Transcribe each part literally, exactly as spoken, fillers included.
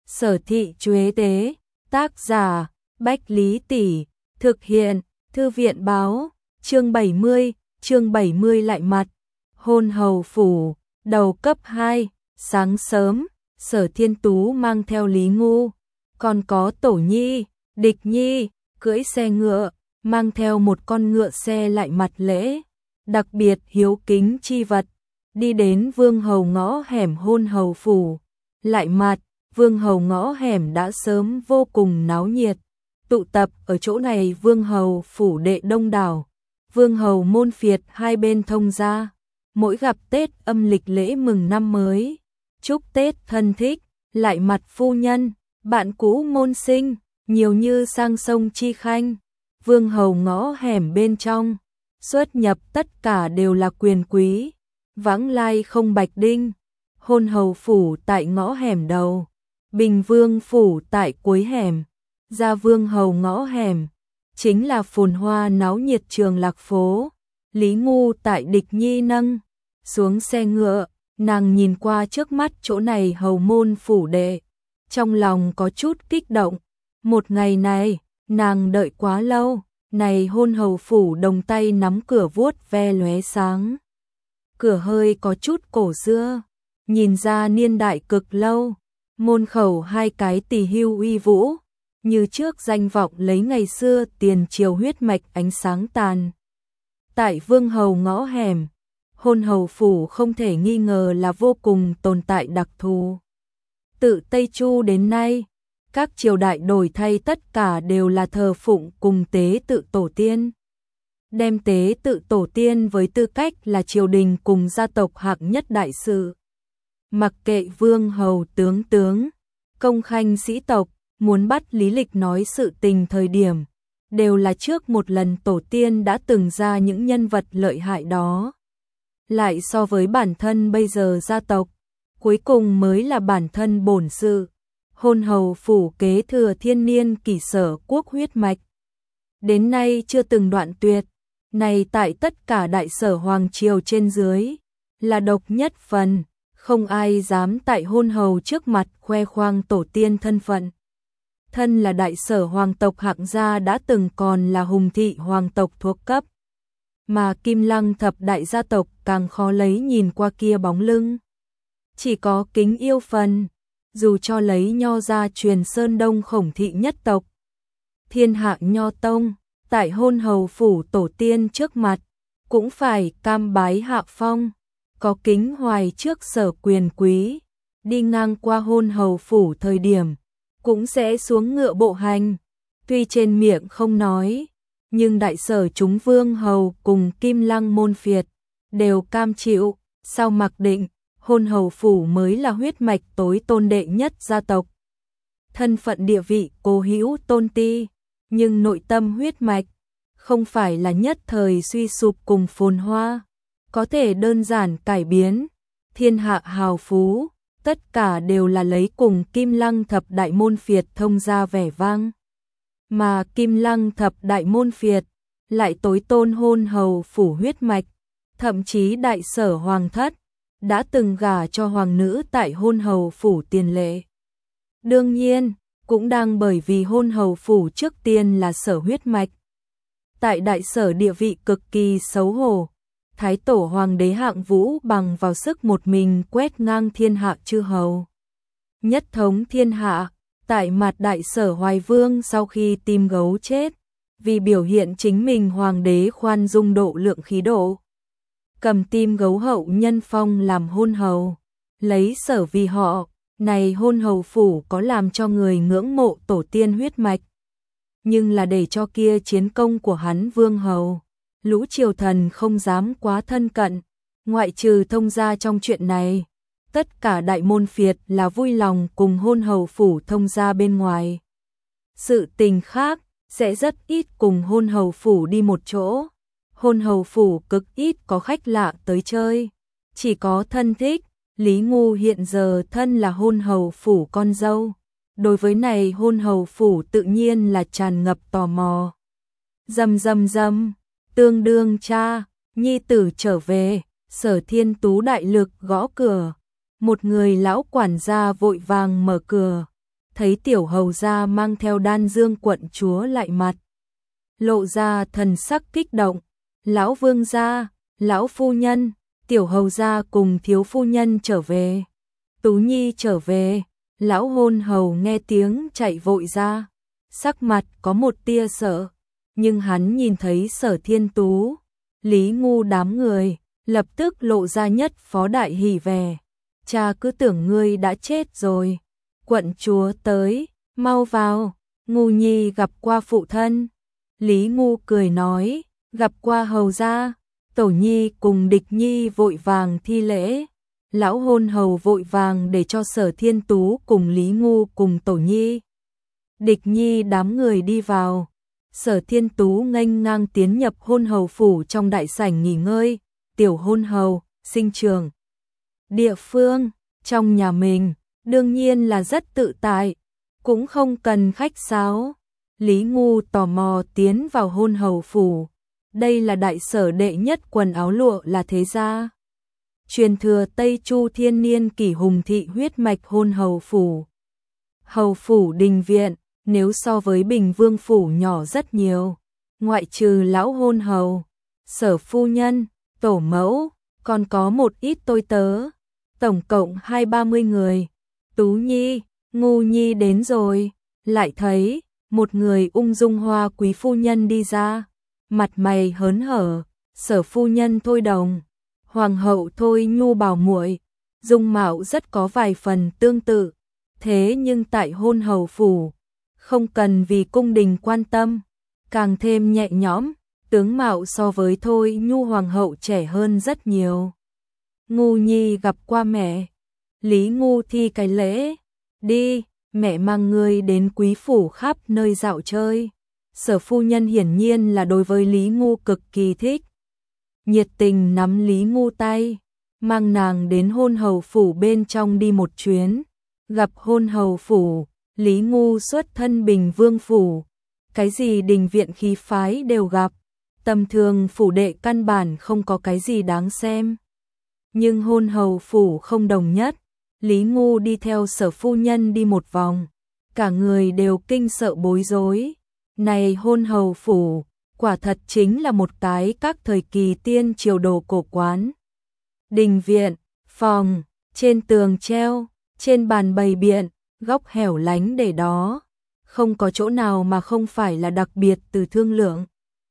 Sở thị Chuế Tế, tác giả, Bách Lý Tỷ, thực hiện, Thư viện báo, chương bảy mươi, chương bảy mươi lại mặt, hôn hầu phủ, đầu cấp hai, sáng sớm, Sở Thiên Tú mang theo Lý Ngu, còn có Tổ Nhi, Địch Nhi, cưỡi xe ngựa, mang theo một con ngựa xe lại mặt lễ, đặc biệt hiếu kính chi vật, đi đến vương hầu ngõ hẻm hôn hầu phủ, lại mặt. Vương hầu ngõ hẻm đã sớm vô cùng náo nhiệt, tụ tập ở chỗ này vương hầu phủ đệ đông đảo, vương hầu môn phiệt hai bên thông gia, mỗi gặp Tết âm lịch lễ mừng năm mới, chúc Tết thân thích, lại mặt phu nhân, bạn cũ môn sinh, nhiều như sang sông chi khanh, vương hầu ngõ hẻm bên trong, xuất nhập tất cả đều là quyền quý, vãng lai không bạch đinh, hôn hầu phủ tại ngõ hẻm đầu. Bình vương phủ tại cuối hẻm, gia vương hầu ngõ hẻm, chính là phồn hoa náo nhiệt trường lạc phố. Lý Ngu tại Địch Nhi nâng xuống xe ngựa, nàng nhìn qua trước mắt chỗ này hầu môn phủ đệ, trong lòng có chút kích động. Một ngày này, nàng đợi quá lâu, này hôn hầu phủ đồng tay nắm cửa vuốt ve lóe sáng. Cửa hơi có chút cổ xưa, nhìn ra niên đại cực lâu. Môn khẩu hai cái tỳ hưu uy vũ, như trước danh vọng lấy ngày xưa tiền triều huyết mạch ánh sáng tàn. Tại vương hầu ngõ hẻm, hôn hầu phủ không thể nghi ngờ là vô cùng tồn tại đặc thù. Tự Tây Chu đến nay, các triều đại đổi thay tất cả đều là thờ phụng cùng tế tự tổ tiên. Đem tế tự tổ tiên với tư cách là triều đình cùng gia tộc hạng nhất đại sự. Mặc kệ vương hầu tướng tướng, công khanh sĩ tộc, muốn bắt lý lịch nói sự tình thời điểm, đều là trước một lần tổ tiên đã từng ra những nhân vật lợi hại đó. Lại so với bản thân bây giờ gia tộc, cuối cùng mới là bản thân bổn sự. Hôn hầu phủ kế thừa thiên niên kỷ sở quốc huyết mạch. Đến nay chưa từng đoạn tuyệt, này tại tất cả đại sở hoàng triều trên dưới, là độc nhất phần. Không ai dám tại hôn hầu trước mặt khoe khoang tổ tiên thân phận. Thân là đại sở hoàng tộc hạng gia đã từng còn là hùng thị hoàng tộc thuộc cấp. Mà Kim Lăng thập đại gia tộc càng khó lấy nhìn qua kia bóng lưng. Chỉ có kính yêu phần, dù cho lấy nho ra truyền Sơn Đông Khổng thị nhất tộc. Thiên hạ nho tông, tại hôn hầu phủ tổ tiên trước mặt, cũng phải cam bái hạ phong. Có kính hoài trước sở quyền quý, đi ngang qua hôn hầu phủ thời điểm, cũng sẽ xuống ngựa bộ hành. Tuy trên miệng không nói, nhưng đại sở chúng vương hầu cùng Kim Lăng môn phiệt, đều cam chịu, sau mặc định, hôn hầu phủ mới là huyết mạch tối tôn đệ nhất gia tộc. Thân phận địa vị cố hữu tôn ti, nhưng nội tâm huyết mạch, không phải là nhất thời suy sụp cùng phồn hoa. Có thể đơn giản cải biến, thiên hạ hào phú, tất cả đều là lấy cùng Kim Lăng thập đại môn phiệt thông gia vẻ vang. Mà Kim Lăng thập đại môn phiệt, lại tối tôn hôn hầu phủ huyết mạch, thậm chí đại sở hoàng thất, đã từng gả cho hoàng nữ tại hôn hầu phủ tiền lệ. Đương nhiên, cũng đang bởi vì hôn hầu phủ trước tiên là sở huyết mạch. Tại đại sở địa vị cực kỳ xấu hổ. Thái tổ hoàng đế Hạng Vũ bằng vào sức một mình quét ngang thiên hạ chư hầu. Nhất thống thiên hạ, tại mặt đại sở Hoài Vương sau khi tim gấu chết, vì biểu hiện chính mình hoàng đế khoan dung độ lượng khí độ. Cầm tim gấu hậu nhân phong làm hôn hầu, lấy sở vì họ, này hôn hầu phủ có làm cho người ngưỡng mộ tổ tiên huyết mạch. Nhưng là để cho kia chiến công của hắn vương hầu. Lũ triều thần không dám quá thân cận, ngoại trừ thông gia trong chuyện này, tất cả đại môn phiệt là vui lòng cùng hôn hầu phủ thông gia bên ngoài. Sự tình khác, sẽ rất ít cùng hôn hầu phủ đi một chỗ, hôn hầu phủ cực ít có khách lạ tới chơi, chỉ có thân thích. Lý Ngu hiện giờ thân là hôn hầu phủ con dâu, đối với này hôn hầu phủ tự nhiên là tràn ngập tò mò. Dầm dầm dầm. Tương đương cha, nhi tử trở về, Sở Thiên Tú đại lực gõ cửa. Một người lão quản gia vội vàng mở cửa. thấy tiểu hầu gia mang theo Đan Dương quận chúa lại mặt. Lộ ra thần sắc kích động, lão vương gia, lão phu nhân, tiểu hầu gia cùng thiếu phu nhân trở về. Tú Nhi trở về, lão hôn hầu nghe tiếng chạy vội ra, sắc mặt có một tia sợ, nhưng hắn nhìn thấy Sở Thiên Tú, Lý Ngu đám người, lập tức lộ ra nhất phó đại hỉ vẻ. Cha cứ tưởng ngươi đã chết rồi. Quận chúa tới, mau vào, Ngu Nhi gặp qua phụ thân. Lý Ngu cười nói, gặp qua hầu gia. Tổ Nhi cùng Địch Nhi vội vàng thi lễ. Lão hôn hầu vội vàng để cho Sở Thiên Tú cùng Lý Ngu cùng Tổ Nhi, Địch Nhi đám người đi vào. Sở Thiên Tú nghênh ngang tiến nhập hôn hầu phủ trong đại sảnh nghỉ ngơi. Tiểu hôn hầu, sinh trường địa phương, trong nhà mình, đương nhiên là rất tự tại, cũng không cần khách sáo. Lý Ngu tò mò tiến vào hôn hầu phủ. Đây là đại sở đệ nhất quần áo lụa là thế gia. Truyền thừa Tây Chu thiên niên kỷ hùng thị huyết mạch hôn hầu phủ. Hầu phủ đình viện, nếu so với Bình Vương phủ nhỏ rất nhiều. Ngoại trừ lão hôn hầu, Sở phu nhân, tổ mẫu, còn có một ít tôi tớ. Tổng cộng hai ba mươi người. Tú Nhi, Ngu Nhi đến rồi. Lại thấy một người ung dung hoa quý phu nhân đi ra, mặt mày hớn hở. Sở phu nhân Thôi Đồng, hoàng hậu Thôi Nhu bảo muội, dung mạo rất có vài phần tương tự, thế nhưng tại hôn hầu phủ, không cần vì cung đình quan tâm, càng thêm nhẹ nhõm, tướng mạo so với Thôi Nhu hoàng hậu trẻ hơn rất nhiều. Ngu Nhi gặp qua mẹ. Lý Ngu thi cái lễ, đi, mẹ mang ngươi đến quý phủ khắp nơi dạo chơi. Sở phu nhân hiển nhiên là đối với Lý Ngu cực kỳ thích, nhiệt tình nắm Lý Ngu tay, mang nàng đến hôn hầu phủ bên trong đi một chuyến. Gặp hôn hầu phủ, Lý Ngu xuất thân Bình Vương phủ, cái gì đình viện khí phái đều gặp, tầm thường phủ đệ căn bản không có cái gì đáng xem. Nhưng hôn hầu phủ không đồng nhất. Lý Ngu đi theo Sở phu nhân đi một vòng, cả người đều kinh sợ bối rối. Này hôn hầu phủ, quả thật chính là một cái các thời kỳ tiên triều đồ cổ quán. Đình viện, phòng, trên tường treo, trên bàn bày biện, góc hẻo lánh để đó, không có chỗ nào mà không phải là đặc biệt từ thương lượng.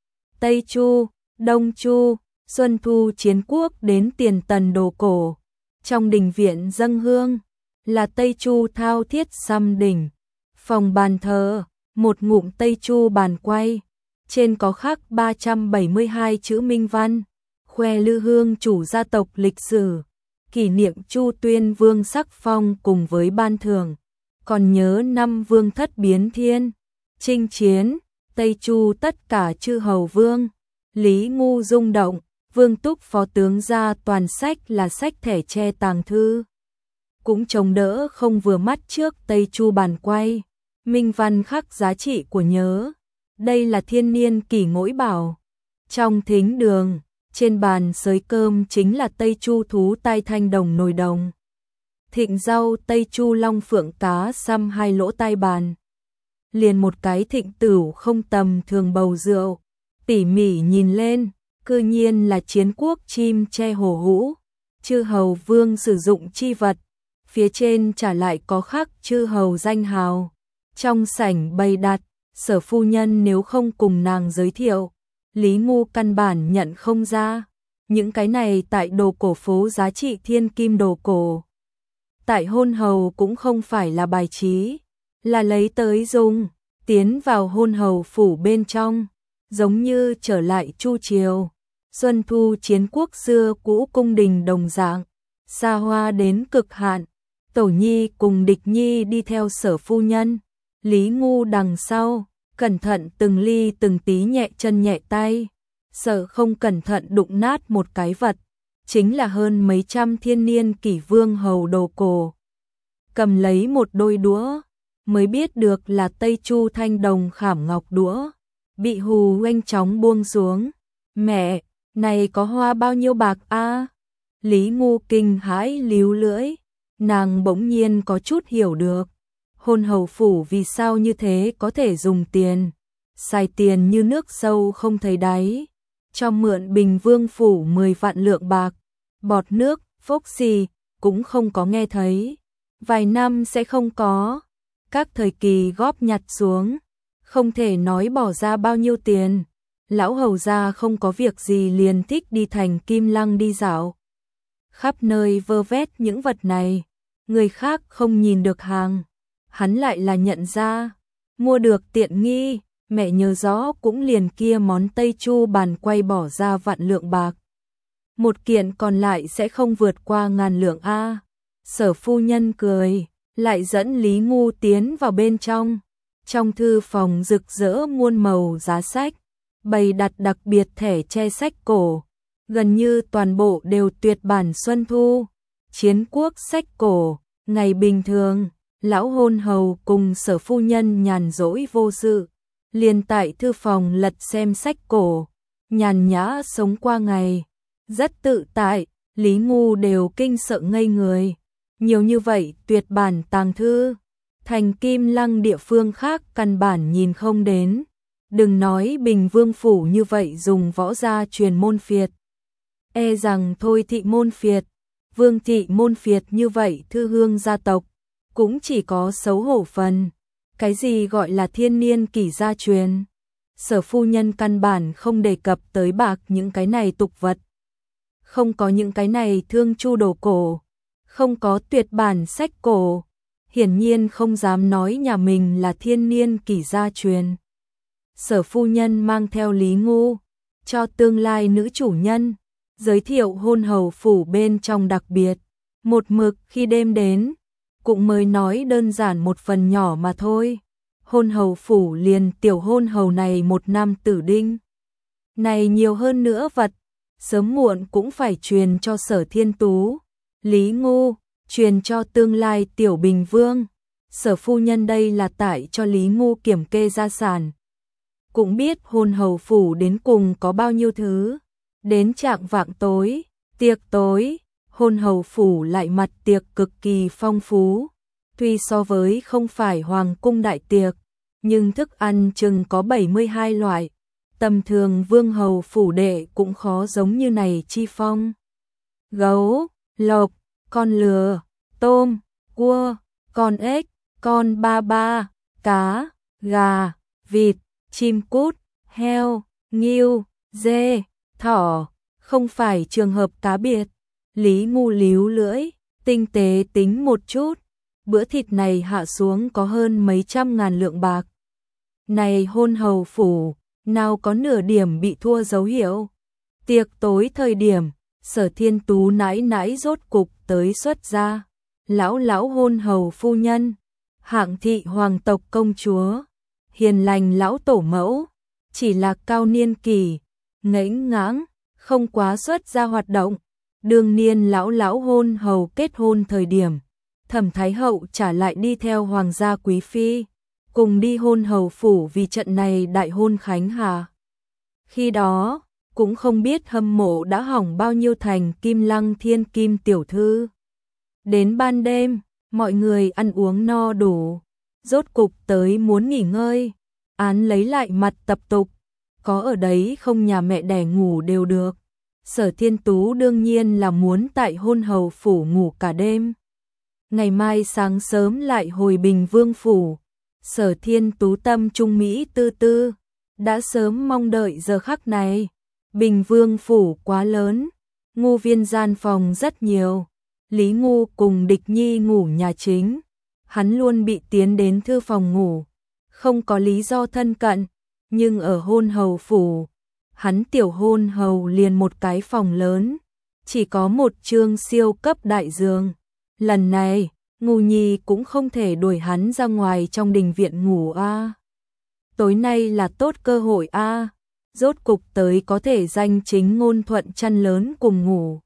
Tây Chu, Đông Chu, Xuân Thu chiến quốc đến tiền tần đồ cổ. Trong đình viện dâng hương là Tây Chu thao thiết xăm đỉnh. Phòng bàn thờ, một ngụm Tây Chu bàn quay, trên có khắc ba trăm bảy mươi hai chữ minh văn, khoe lư hương chủ gia tộc lịch sử, kỷ niệm Chu Tuyên Vương sắc phong cùng với ban thưởng, còn nhớ năm vương thất biến thiên, chinh chiến, Tây Chu tất cả chư hầu vương. Lý Ngu rung động, Vương Túc phó tướng ra toàn sách là sách thẻ tre tàng thư. Cũng chống đỡ không vừa mắt trước Tây Chu bàn quay, minh văn khắc giá trị của nhớ. Đây là thiên niên kỷ ngỗi bảo. Trong thính đường, trên bàn sới cơm chính là Tây Chu thú tai thanh đồng nồi đồng. Thịnh rau Tây Chu long phượng cá xăm hai lỗ tai bàn. Liền một cái thịnh tửu không tầm thường bầu rượu, tỉ mỉ nhìn lên, cư nhiên là chiến quốc chim tre hổ hũ, chư hầu vương sử dụng chi vật, phía trên trả lại có khắc chư hầu danh hào. Trong sảnh bày đặt, Sở phu nhân nếu không cùng nàng giới thiệu, Lý Ngu căn bản nhận không ra. Những cái này tại đồ cổ phố giá trị thiên kim đồ cổ. Tại hôn hầu cũng không phải là bài trí, là lấy tới dùng. Tiến vào hôn hầu phủ bên trong, giống như trở lại Chu triều. Xuân Thu chiến quốc xưa cũ cung đình đồng dạng, xa hoa đến cực hạn. Tổ Nhi cùng Địch Nhi đi theo Sở phu nhân, Lý Ngu đằng sau, cẩn thận từng ly từng tí nhẹ chân nhẹ tay, sợ không cẩn thận đụng nát một cái vật, chính là hơn mấy trăm thiên niên kỷ vương hầu đồ cổ. Cầm lấy một đôi đũa, mới biết được là Tây Chu thanh đồng khảm ngọc đũa, bị hù nhanh chóng buông xuống. Mẹ, này có hoa bao nhiêu bạc a? Lý Ngu kinh hãi líu lưỡi, nàng bỗng nhiên có chút hiểu được. Hôn hầu phủ vì sao như thế có thể dùng tiền, xài tiền như nước sâu không thấy đáy, cho mượn Bình Vương phủ mười vạn lượng bạc, bọt nước, phốc xì, cũng không có nghe thấy, vài năm sẽ không có, các thời kỳ góp nhặt xuống, không thể nói bỏ ra bao nhiêu tiền. Lão hầu gia không có việc gì liền thích đi thành Kim Lăng đi dạo, khắp nơi vơ vét những vật này, người khác không nhìn được hàng, hắn lại là nhận ra, mua được tiện nghi, mẹ nhớ rõ cũng liền kia món Tây Chu bàn quay bỏ ra vạn lượng bạc. Một kiện còn lại sẽ không vượt qua ngàn lượng a. Sở phu nhân cười, lại dẫn Lý Ngu tiến vào bên trong. Trong thư phòng rực rỡ muôn màu giá sách, bày đặt đặc biệt thẻ che sách cổ, gần như toàn bộ đều tuyệt bản Xuân Thu, Chiến Quốc sách cổ. Ngày bình thường, lão hôn hầu cùng sở phu nhân nhàn rỗi vô sự, liền tại thư phòng lật xem sách cổ, nhàn nhã sống qua ngày, rất tự tại. Lý Ngu đều kinh sợ ngây người, nhiều như vậy tuyệt bản tàng thư, thành Kim Lăng địa phương khác căn bản nhìn không đến, đừng nói Bình Vương phủ như vậy dùng võ gia truyền môn phiệt, e rằng thôi thị môn phiệt, Vương thị môn phiệt như vậy thư hương gia tộc, cũng chỉ có xấu hổ phần. Cái gì gọi là thiên niên kỷ gia truyền? Sở phu nhân căn bản không đề cập tới bạc những cái này tục vật. Không có những cái này thương chu đồ cổ, không có tuyệt bản sách cổ, hiển nhiên không dám nói nhà mình là thiên niên kỷ gia truyền. Sở phu nhân mang theo Lý Ngu, cho tương lai nữ chủ nhân, giới thiệu hôn hầu phủ bên trong đặc biệt, một mực khi đêm đến, cũng mới nói đơn giản một phần nhỏ mà thôi. Hôn hầu phủ liền tiểu hôn hầu này một năm tử đinh. Này nhiều hơn nữa vật, sớm muộn cũng phải truyền cho Sở Thiên Tú, Lý Ngu, truyền cho tương lai tiểu Bình Vương. Sở phu nhân đây là tại cho Lý Ngu kiểm kê gia sản. Cũng biết hôn hầu phủ đến cùng có bao nhiêu thứ. Đến trạng vạng tối, tiệc tối, hôn hầu phủ lại mặt tiệc cực kỳ phong phú. Tuy so với không phải hoàng cung đại tiệc, nhưng thức ăn chừng có bảy mươi hai loại. Tầm thường vương hầu phủ đệ cũng khó giống như này chi phong. Gấu, lộc, con lừa, tôm, cua, con ếch, con ba ba, cá, gà, vịt, chim cút, heo, ngưu, dê, thỏ, không phải trường hợp cá biệt. Lý Ngu líu lưỡi, tinh tế tính một chút, bữa thịt này hạ xuống có hơn mấy trăm ngàn lượng bạc. Này hôn hầu phủ, nào có nửa điểm bị thua dấu hiệu. Tiệc tối thời điểm, Sở Thiên Tú nãi nãi rốt cục tới xuất gia. Lão lão hôn hầu phu nhân, hạng thị hoàng tộc công chúa, hiền lành lão tổ mẫu, chỉ là cao niên kỳ, ngẫnh ngãng, không quá xuất gia hoạt động. Đương niên lão lão hôn hầu kết hôn thời điểm, Thẩm Thái Hậu trả lại đi theo hoàng gia quý phi, cùng đi hôn hầu phủ vì trận này đại hôn khánh hà. Khi đó, cũng không biết hâm mộ đã hỏng bao nhiêu thành Kim Lăng thiên kim tiểu thư. Đến ban đêm, mọi người ăn uống no đủ, rốt cục tới muốn nghỉ ngơi, án lấy lại mặt tập tục, có ở đấy không nhà mẹ đẻ ngủ đều được. Sở Thiên Tú đương nhiên là muốn tại hôn hầu phủ ngủ cả đêm. Ngày mai sáng sớm lại hồi Bình Vương phủ. Sở Thiên Tú tâm trung mỹ tư tư, đã sớm mong đợi giờ khắc này. Bình Vương phủ quá lớn, Ngu viên gian phòng rất nhiều. Lý Ngu cùng Địch Nhi ngủ nhà chính, hắn luôn bị tiến đến thư phòng ngủ, không có lý do thân cận, nhưng ở hôn hầu phủ, hắn tiểu hôn hầu liền một cái phòng lớn, chỉ có một chương siêu cấp đại giường. Lần này, Ngu Nhi cũng không thể đuổi hắn ra ngoài trong đình viện ngủ a. À. Tối nay là tốt cơ hội a, à. Rốt cục tới có thể danh chính ngôn thuận chăn lớn cùng ngủ.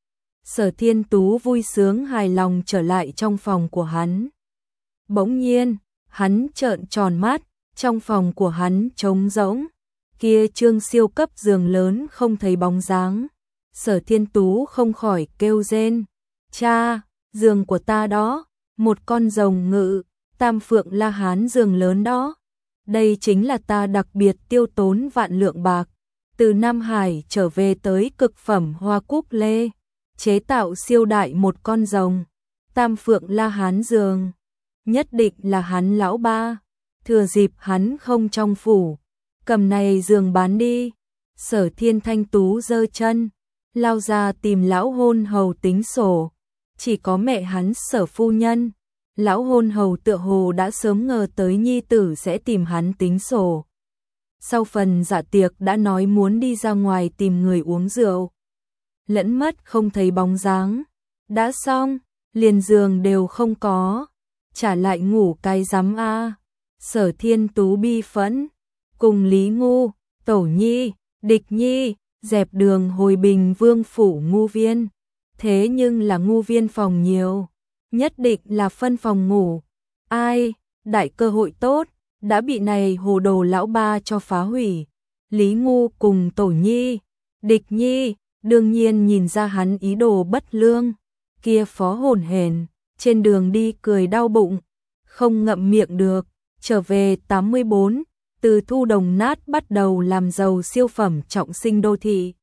Sở Thiên Tú vui sướng hài lòng trở lại trong phòng của hắn. Bỗng nhiên, hắn trợn tròn mắt, trong phòng của hắn trống rỗng, kia trương siêu cấp giường lớn không thấy bóng dáng. Sở Thiên Tú không khỏi kêu rên, cha, giường của ta đó, một con rồng ngự, Tam Phượng La Hán giường lớn đó. Đây chính là ta đặc biệt tiêu tốn vạn lượng bạc, từ Nam Hải trở về tới cực phẩm hoa cúc lê, chế tạo siêu đại một con rồng. Tam Phượng La Hán giường, nhất định là hắn lão ba, thừa dịp hắn không trong phủ, cầm này giường bán đi. Sở Thiên Thanh Tú giơ chân, lao ra tìm lão hôn hầu tính sổ, chỉ có mẹ hắn Sở phu nhân. Lão hôn hầu tựa hồ đã sớm ngờ tới nhi tử sẽ tìm hắn tính sổ. Sau phần dạ tiệc đã nói muốn đi ra ngoài tìm người uống rượu. Lẫn mất không thấy bóng dáng. Đã xong, liền giường đều không có. Trả lại ngủ cái rắm a. Sở Thiên Tú bi phẫn. Cùng Lý Ngu, Tẩu Nhi, Địch Nhi, dẹp đường hồi Bình Vương phủ ngu viên. Thế nhưng là ngu viên phòng nhiều. Nhất định là phân phòng ngủ. Ai, đại cơ hội tốt, đã bị này hồ đồ lão ba cho phá hủy. Lý Ngu cùng Tổ Nhi, Địch Nhi, đương nhiên nhìn ra hắn ý đồ bất lương. Kia phó hồn hển, trên đường đi cười đau bụng, không ngậm miệng được. Trở về tám mươi bốn, từ Thu Đồng Nát bắt đầu làm giàu siêu phẩm trọng sinh đô thị.